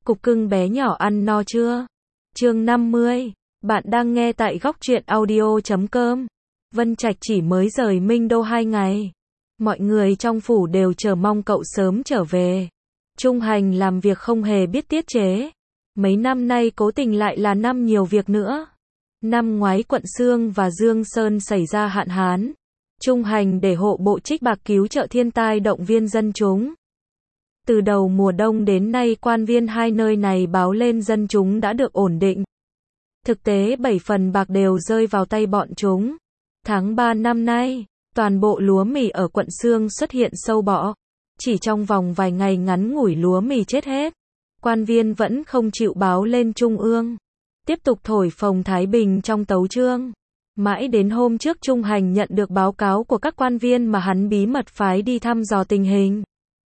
Cục cưng bé nhỏ ăn no chưa? Chương 50. Bạn đang nghe tại góc truyện audio.com. Vân Trạch chỉ mới rời Minh Đô 2 ngày. Mọi người trong phủ đều chờ mong cậu sớm trở về. Trung Hành làm việc không hề biết tiết chế. Mấy năm nay cố tình lại là năm nhiều việc nữa. Năm ngoái quận Sương và Dương Sơn xảy ra hạn hán. Trung Hành để hộ bộ trích bạc cứu trợ thiên tai động viên dân chúng. Từ đầu mùa đông đến nay quan viên hai nơi này báo lên dân chúng đã được ổn định. Thực tế 7 phần bạc đều rơi vào tay bọn chúng. Tháng 3 năm nay, toàn bộ lúa mì ở quận Sương xuất hiện sâu bọ. Chỉ trong vòng vài ngày ngắn ngủi lúa mì chết hết. Quan viên vẫn không chịu báo lên trung ương. Tiếp tục thổi phồng Thái Bình trong tấu chương. Mãi đến hôm trước Trung Hành nhận được báo cáo của các quan viên mà hắn bí mật phái đi thăm dò tình hình.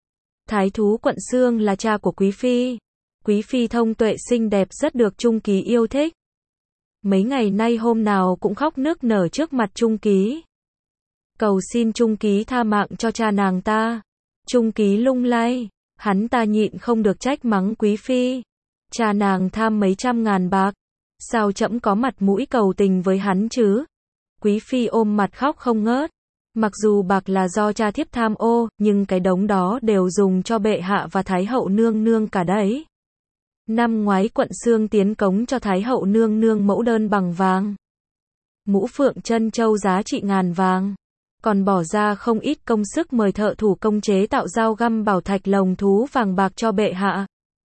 Thái thú quận Sương là cha của Quý Phi. Quý Phi thông tuệ xinh đẹp rất được Trung Ký yêu thích. Mấy ngày nay hôm nào cũng khóc nức nở trước mặt Trung Ký. Cầu xin Trung Ký tha mạng cho cha nàng ta. Trung Ký lung lay, hắn ta nhịn không được trách mắng Quý Phi. Cha nàng tham mấy trăm ngàn bạc. Sao trẫm có mặt mũi cầu tình với hắn chứ? Quý Phi ôm mặt khóc không ngớt. Mặc dù bạc là do cha thiếp tham ô, nhưng cái đống đó đều dùng cho bệ hạ và Thái hậu nương nương cả đấy. Năm ngoái quận Sương tiến cống cho Thái hậu nương nương mẫu đơn bằng vàng. Mũ phượng chân châu giá trị ngàn vàng. Còn bỏ ra không ít công sức mời thợ thủ công chế tạo dao găm bảo thạch lồng thú vàng bạc cho bệ hạ.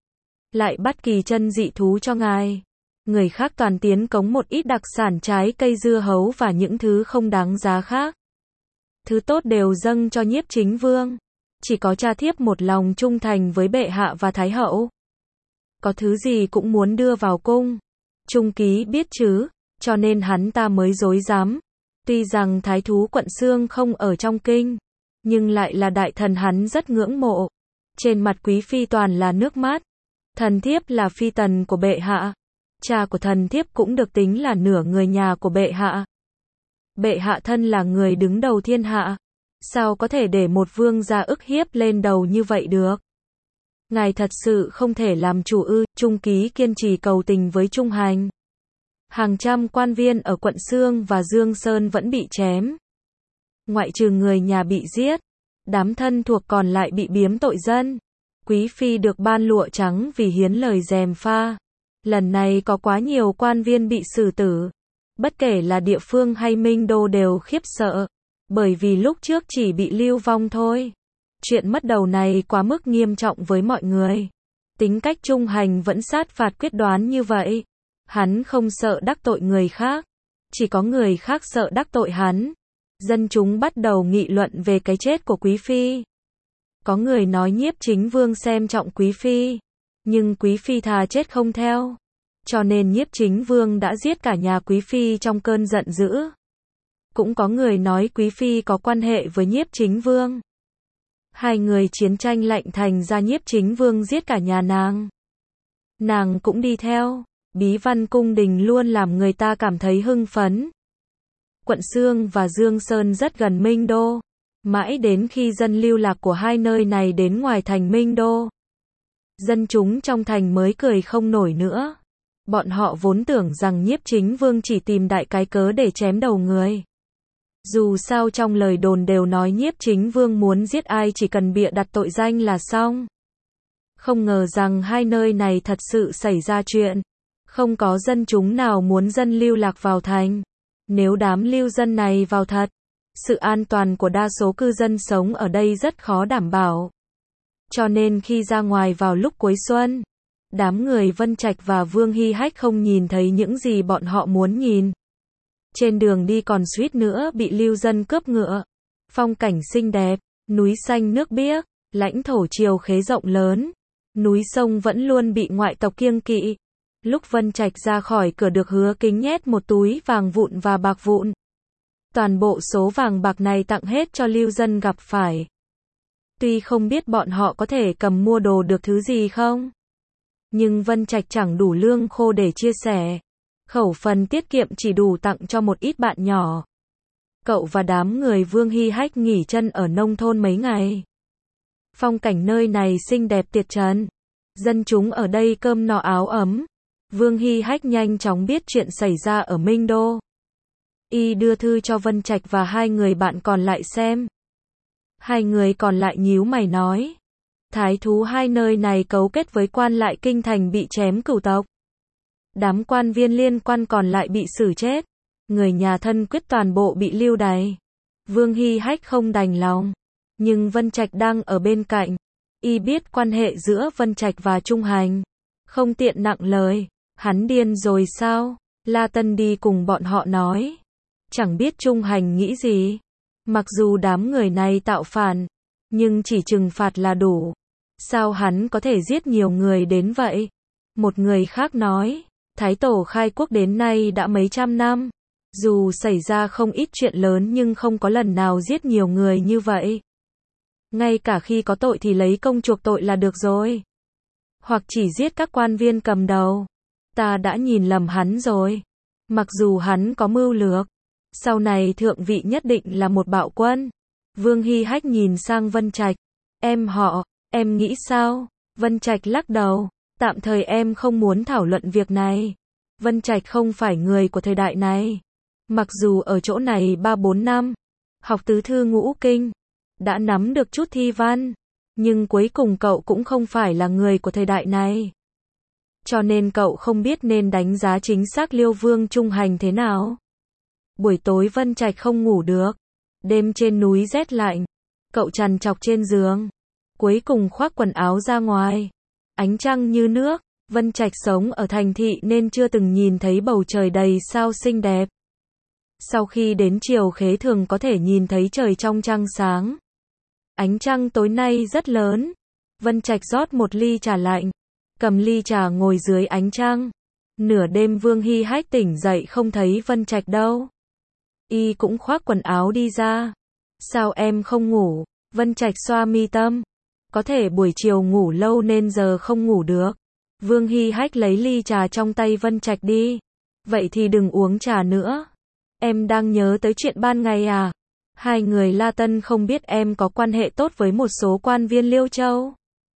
Lại bắt kỳ chân dị thú cho ngài. Người khác toàn tiến cống một ít đặc sản trái cây dưa hấu và những thứ không đáng giá khác. Thứ tốt đều dâng cho Nhiếp Chính Vương. Chỉ có cha thiếp một lòng trung thành với bệ hạ và Thái hậu. Có thứ gì cũng muốn đưa vào cung. Trung Ký biết chứ, cho nên hắn ta mới dối dám. Tuy rằng Thái thú quận Sương không ở trong kinh, nhưng lại là đại thần hắn rất ngưỡng mộ. Trên mặt Quý Phi toàn là nước mắt. Thần thiếp là phi tần của bệ hạ. Cha của thần thiếp cũng được tính là nửa người nhà của bệ hạ. Bệ hạ thân là người đứng đầu thiên hạ. Sao có thể để một vương gia ức hiếp lên đầu như vậy được? Ngài thật sự không thể làm chủ ư? Trung Ký kiên trì cầu tình với Trung Hành. Hàng trăm quan viên ở quận Sương và Dương Sơn vẫn bị chém. Ngoại trừ người nhà bị giết, đám thân thuộc còn lại bị biếm tội dân. Quý Phi được ban lụa trắng vì hiến lời gièm pha. Lần này có quá nhiều quan viên bị xử tử. Bất kể là địa phương hay Minh Đô đều khiếp sợ. Bởi vì lúc trước chỉ bị lưu vong thôi. Chuyện mất đầu này quá mức nghiêm trọng với mọi người. Tính cách Trung Hành vẫn sát phạt quyết đoán như vậy. Hắn không sợ đắc tội người khác. Chỉ có người khác sợ đắc tội hắn. Dân chúng bắt đầu nghị luận về cái chết của Quý Phi. Có người nói Nhiếp Chính Vương xem trọng Quý Phi. Nhưng Quý Phi thà chết không theo. Cho nên Nhiếp Chính Vương đã giết cả nhà Quý Phi trong cơn giận dữ. Cũng có người nói Quý Phi có quan hệ với Nhiếp Chính Vương. Hai người chiến tranh lạnh thành ra Nhiếp Chính Vương giết cả nhà nàng. Nàng cũng đi theo. Bí văn cung đình luôn làm người ta cảm thấy hưng phấn. Quận Sương và Dương Sơn rất gần Minh Đô. Mãi đến khi dân lưu lạc của hai nơi này đến ngoài thành Minh Đô. Dân chúng trong thành mới cười không nổi nữa. Bọn họ vốn tưởng rằng Nhiếp Chính Vương chỉ tìm đại cái cớ để chém đầu người. Dù sao trong lời đồn đều nói Nhiếp Chính Vương muốn giết ai chỉ cần bịa đặt tội danh là xong. Không ngờ rằng hai nơi này thật sự xảy ra chuyện. Không có dân chúng nào muốn dân lưu lạc vào thành. Nếu đám lưu dân này vào thật, sự an toàn của đa số cư dân sống ở đây rất khó đảm bảo. Cho nên khi ra ngoài vào lúc cuối xuân, đám người Vân Trạch và Vương Hy Hách không nhìn thấy những gì bọn họ muốn nhìn. Trên đường đi còn suýt nữa bị lưu dân cướp ngựa. Phong cảnh xinh đẹp, núi xanh nước biếc, lãnh thổ Triều Khế rộng lớn. Núi sông vẫn luôn bị ngoại tộc kiêng kỵ. Lúc Vân Trạch ra khỏi cửa được Hứa Kính nhét một túi vàng vụn và bạc vụn. Toàn bộ số vàng bạc này tặng hết cho lưu dân gặp phải. Tuy không biết bọn họ có thể cầm mua đồ được thứ gì không. Nhưng Vân Trạch chẳng đủ lương khô để chia sẻ. Khẩu phần tiết kiệm chỉ đủ tặng cho một ít bạn nhỏ. Cậu và đám người Vương Hy Hách nghỉ chân ở nông thôn mấy ngày. Phong cảnh nơi này xinh đẹp tuyệt trần. Dân chúng ở đây cơm no áo ấm. Vương Hy Hách nhanh chóng biết chuyện xảy ra ở Minh Đô. Y đưa thư cho Vân Trạch và hai người bạn còn lại xem. Hai người còn lại nhíu mày nói. Thái thú hai nơi này cấu kết với quan lại kinh thành bị chém cửu tộc. Đám quan viên liên quan còn lại bị xử chết. Người nhà thân quyết toàn bộ bị lưu đày. Vương Hy Hách không đành lòng. Nhưng Vân Trạch đang ở bên cạnh. Y biết quan hệ giữa Vân Trạch và Trung Hành. Không tiện nặng lời. Hắn điên rồi sao? La Tân đi cùng bọn họ nói. Chẳng biết Trung Hành nghĩ gì. Mặc dù đám người này tạo phản, nhưng chỉ trừng phạt là đủ. Sao hắn có thể giết nhiều người đến vậy? Một người khác nói. Thái tổ khai quốc đến nay đã mấy trăm năm. Dù xảy ra không ít chuyện lớn nhưng không có lần nào giết nhiều người như vậy. Ngay cả khi có tội thì lấy công chuộc tội là được rồi. Hoặc chỉ giết các quan viên cầm đầu. Ta đã nhìn lầm hắn rồi. Mặc dù hắn có mưu lược, sau này thượng vị nhất định là một bạo quân. Vương Hy Hách nhìn sang Vân Trạch. Em nghĩ sao? Vân Trạch lắc đầu. Tạm thời em không muốn thảo luận việc này. Vân Trạch không phải người của thời đại này. Mặc dù ở chỗ này 3-4 năm, học tứ thư ngũ kinh, đã nắm được chút thi văn, nhưng cuối cùng cậu cũng không phải là người của thời đại này. Cho nên cậu không biết nên đánh giá chính xác Liêu Vương Trung Hành thế nào. Buổi tối Vân Trạch không ngủ được. Đêm trên núi rét lạnh. Cậu trằn trọc trên giường. Cuối cùng khoác quần áo ra ngoài. Ánh trăng như nước. Vân Trạch sống ở thành thị nên chưa từng nhìn thấy bầu trời đầy sao xinh đẹp. Sau khi đến chiều khế thường có thể nhìn thấy trời trong trăng sáng. Ánh trăng tối nay rất lớn. Vân Trạch rót một ly trà lạnh. Cầm ly trà ngồi dưới ánh trăng. Nửa đêm Vương Hy Hách tỉnh dậy không thấy Vân Trạch đâu. Y cũng khoác quần áo đi ra. Sao em không ngủ? Vân Trạch xoa mi tâm. Có thể buổi chiều ngủ lâu nên giờ không ngủ được. Vương Hy Hách lấy ly trà trong tay Vân Trạch đi. Vậy thì đừng uống trà nữa. Em đang nhớ tới chuyện ban ngày à? Hai người La Tân không biết em có quan hệ tốt với một số quan viên Liêu Châu.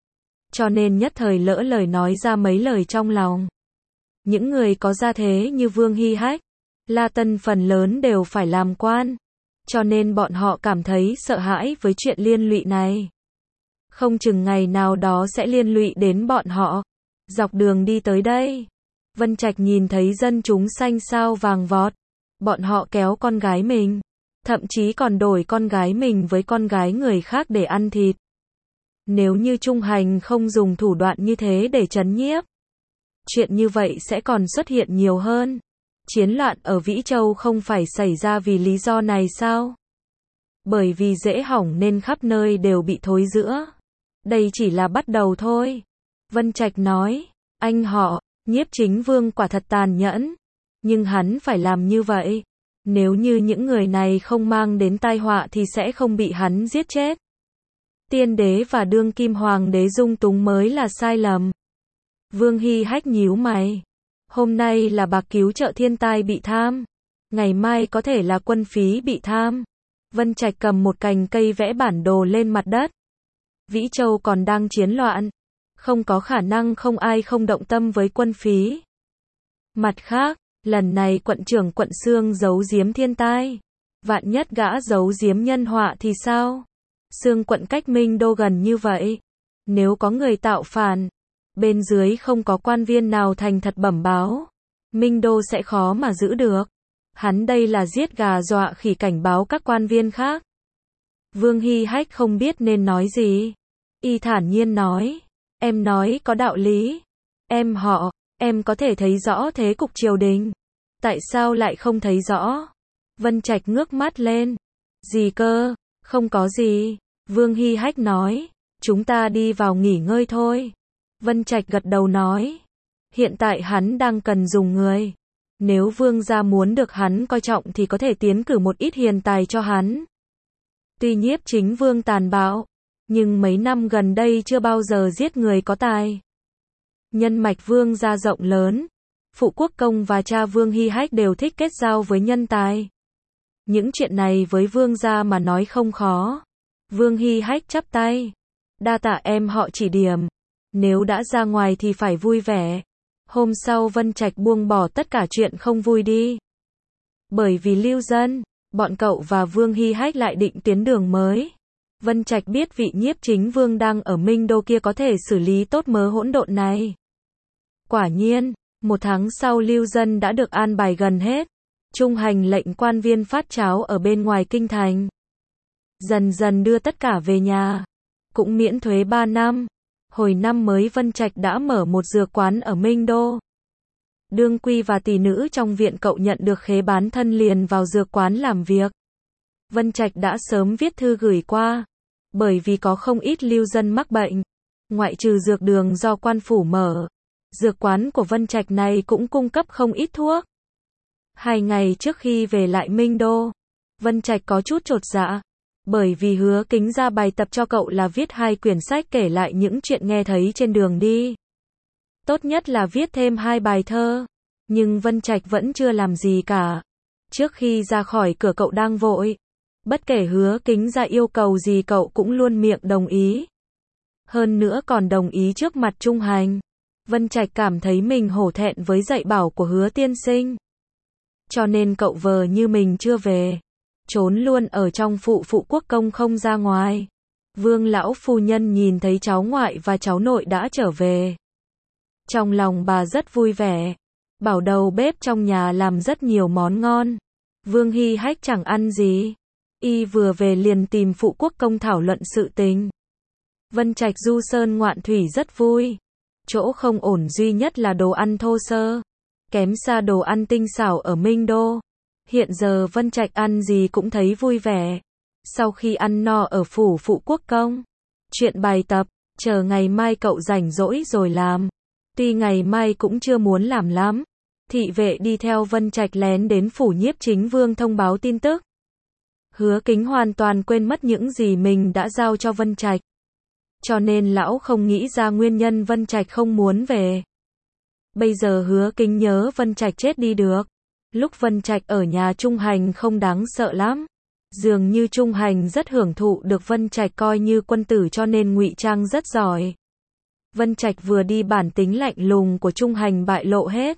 Cho nên nhất thời lỡ lời nói ra mấy lời trong lòng. Những người có gia thế như Vương Hy Hách, La Tân phần lớn đều phải làm quan. Cho nên bọn họ cảm thấy sợ hãi với chuyện liên lụy này. Không chừng ngày nào đó sẽ liên lụy đến bọn họ. Dọc đường đi tới đây, Vân Trạch nhìn thấy dân chúng xanh xao vàng vọt. Bọn họ kéo con gái mình. Thậm chí còn đổi con gái mình với con gái người khác để ăn thịt. Nếu như Trung Hành không dùng thủ đoạn như thế để trấn nhiếp, chuyện như vậy sẽ còn xuất hiện nhiều hơn. Chiến loạn ở Vĩ Châu không phải xảy ra vì lý do này sao? Bởi vì dễ hỏng nên khắp nơi đều bị thối rữa. Đây chỉ là bắt đầu thôi. Vân Trạch nói, anh họ, Nhiếp Chính Vương quả thật tàn nhẫn. Nhưng hắn phải làm như vậy. Nếu như những người này không mang đến tai họa thì sẽ không bị hắn giết chết. Tiên đế và đương kim hoàng đế dung túng mới là sai lầm. Vương Hy Hách nhíu mày. Hôm nay là bạc cứu trợ thiên tai bị tham. Ngày mai có thể là quân phí bị tham. Vân Trạch cầm một cành cây vẽ bản đồ lên mặt đất. Vĩ Châu còn đang chiến loạn. Không có khả năng không ai không động tâm với quân phí. Mặt khác, lần này quận trưởng quận Xương giấu giếm thiên tai. Vạn nhất gã giấu giếm nhân họa thì sao? Xương quận cách Minh Đô gần như vậy. Nếu có người tạo phản, bên dưới không có quan viên nào thành thật bẩm báo, Minh Đô sẽ khó mà giữ được. Hắn đây là giết gà dọa khỉ cảnh báo các quan viên khác. Vương Hy Hách không biết nên nói gì. Y thản nhiên nói, em nói có đạo lý. Em có thể thấy rõ thế cục triều đình. Tại sao lại không thấy rõ? Vân Trạch ngước mắt lên. Gì cơ? Không có gì. Vương Hy Hách nói, chúng ta đi vào nghỉ ngơi thôi. Vân Trạch gật đầu nói, hiện tại hắn đang cần dùng người. Nếu vương gia muốn được hắn coi trọng thì có thể tiến cử một ít hiền tài cho hắn. Tuy Nhiếp Chính Vương tàn bạo, nhưng mấy năm gần đây chưa bao giờ giết người có tài. Nhân mạch vương gia rộng lớn, phụ quốc công và cha Vương Hy Hách đều thích kết giao với nhân tài. Những chuyện này với vương gia mà nói không khó. Vương Hy Hách chắp tay, đa tạ em họ chỉ điểm. Nếu đã ra ngoài thì phải vui vẻ. Hôm sau Vân Trạch buông bỏ tất cả chuyện không vui đi. Bởi vì lưu dân, bọn cậu và Vương Hy Hách lại định tiến đường mới. Vân Trạch biết vị nhiếp chính vương đang ở Minh Đô kia có thể xử lý tốt mớ hỗn độn này. Quả nhiên, 1 tháng sau lưu dân đã được an bài gần hết. Trung hành lệnh quan viên phát cháo ở bên ngoài kinh thành. Dần dần đưa tất cả về nhà. Cũng miễn thuế 3 năm. Hồi năm mới Vân Trạch đã mở một dược quán ở Minh Đô. Đương quy và tỷ nữ trong viện cậu nhận được khế bán thân liền vào dược quán làm việc. Vân Trạch đã sớm viết thư gửi qua. Bởi vì có không ít lưu dân mắc bệnh. Ngoại trừ dược đường do quan phủ mở, dược quán của Vân Trạch này cũng cung cấp không ít thuốc. 2 ngày trước khi về lại Minh Đô, Vân Trạch có chút chột dạ. Bởi vì Hứa Kính ra bài tập cho cậu là viết 2 quyển sách kể lại những chuyện nghe thấy trên đường đi. Tốt nhất là viết thêm 2 bài thơ. Nhưng Vân Trạch vẫn chưa làm gì cả. Trước khi ra khỏi cửa cậu đang vội. Bất kể Hứa Kính ra yêu cầu gì cậu cũng luôn miệng đồng ý. Hơn nữa còn đồng ý trước mặt Trung Hành. Vân Trạch cảm thấy mình hổ thẹn với dạy bảo của Hứa tiên sinh. Cho nên cậu vờ như mình chưa về. Trốn luôn ở trong phụ quốc công không ra ngoài. Vương lão phu nhân nhìn thấy cháu ngoại và cháu nội đã trở về. Trong lòng bà rất vui vẻ. Bảo đầu bếp trong nhà làm rất nhiều món ngon. Vương Hy Hách chẳng ăn gì. Y vừa về liền tìm phụ quốc công thảo luận sự tình. Vân Trạch du sơn ngoạn thủy rất vui. Chỗ không ổn duy nhất là đồ ăn thô sơ. Kém xa đồ ăn tinh xảo ở Minh Đô. Hiện giờ Vân Trạch ăn gì cũng thấy vui vẻ. Sau khi ăn no ở phủ phụ quốc công. Chuyện bài tập, chờ ngày mai cậu rảnh rỗi rồi làm. Tuy ngày mai cũng chưa muốn làm lắm. Thị vệ đi theo Vân Trạch lén đến phủ nhiếp chính vương thông báo tin tức. Hứa Kính hoàn toàn quên mất những gì mình đã giao cho Vân Trạch. Cho nên lão không nghĩ ra nguyên nhân Vân Trạch không muốn về. Bây giờ Hứa Kính nhớ Vân Trạch chết đi được. Lúc Vân Trạch ở nhà Trung Hành không đáng sợ lắm. Dường như Trung Hành rất hưởng thụ được Vân Trạch coi như quân tử cho nên ngụy trang rất giỏi. Vân Trạch vừa đi bản tính lạnh lùng của Trung Hành bại lộ hết.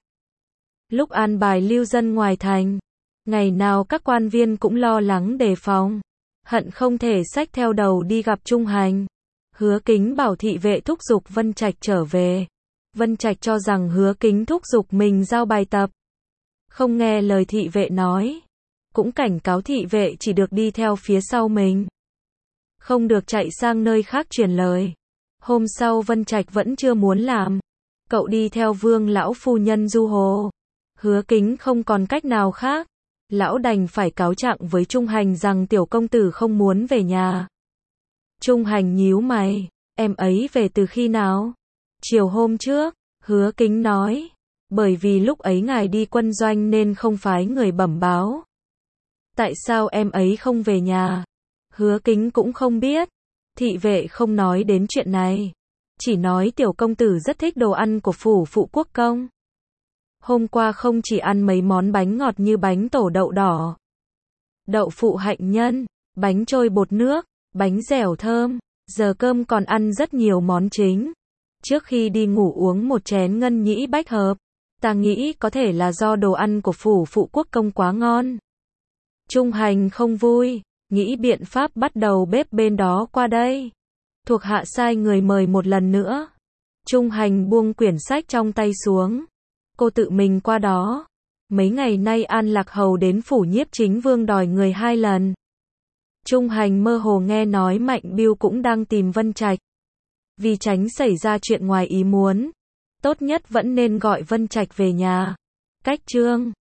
Lúc an bài lưu dân ngoài thành, ngày nào các quan viên cũng lo lắng đề phòng. Hận không thể xách theo đầu đi gặp Trung Hành. Hứa Kính bảo thị vệ thúc giục Vân Trạch trở về. Vân Trạch cho rằng Hứa Kính thúc giục mình giao bài tập. Không nghe lời thị vệ nói. Cũng cảnh cáo thị vệ chỉ được đi theo phía sau mình. Không được chạy sang nơi khác truyền lời. Hôm sau Vân Trạch vẫn chưa muốn làm. Cậu đi theo Vương lão phu nhân du hồ. Hứa Kính không còn cách nào khác. Lão đành phải cáo trạng với Trung Hành rằng tiểu công tử không muốn về nhà. Trung Hành nhíu mày. Em ấy về từ khi nào? Chiều hôm trước, Hứa Kính nói. Bởi vì lúc ấy ngài đi quân doanh nên không phái người bẩm báo. Tại sao em ấy không về nhà? Hứa Kính cũng không biết. Thị vệ không nói đến chuyện này. Chỉ nói tiểu công tử rất thích đồ ăn của phủ phụ quốc công. Hôm qua không chỉ ăn mấy món bánh ngọt như bánh tổ đậu đỏ, đậu phụ hạnh nhân, bánh trôi bột nước, bánh dẻo thơm, giờ cơm còn ăn rất nhiều món chính. Trước khi đi ngủ uống một chén ngân nhĩ bách hợp. Ta nghĩ có thể là do đồ ăn của phủ phụ quốc công quá ngon. Trung Hành không vui, nghĩ biện pháp bắt đầu bếp bên đó qua đây. Thuộc hạ sai người mời một lần nữa. Trung Hành buông quyển sách trong tay xuống. Cô tự mình qua đó. Mấy ngày nay An Lạc Hầu đến phủ nhiếp chính vương đòi người 2 lần. Trung Hành mơ hồ nghe nói Mạnh Bưu cũng đang tìm Vân Trạch. Vì tránh xảy ra chuyện ngoài ý muốn, tốt nhất vẫn nên gọi Vân Trạch về nhà. Cách chương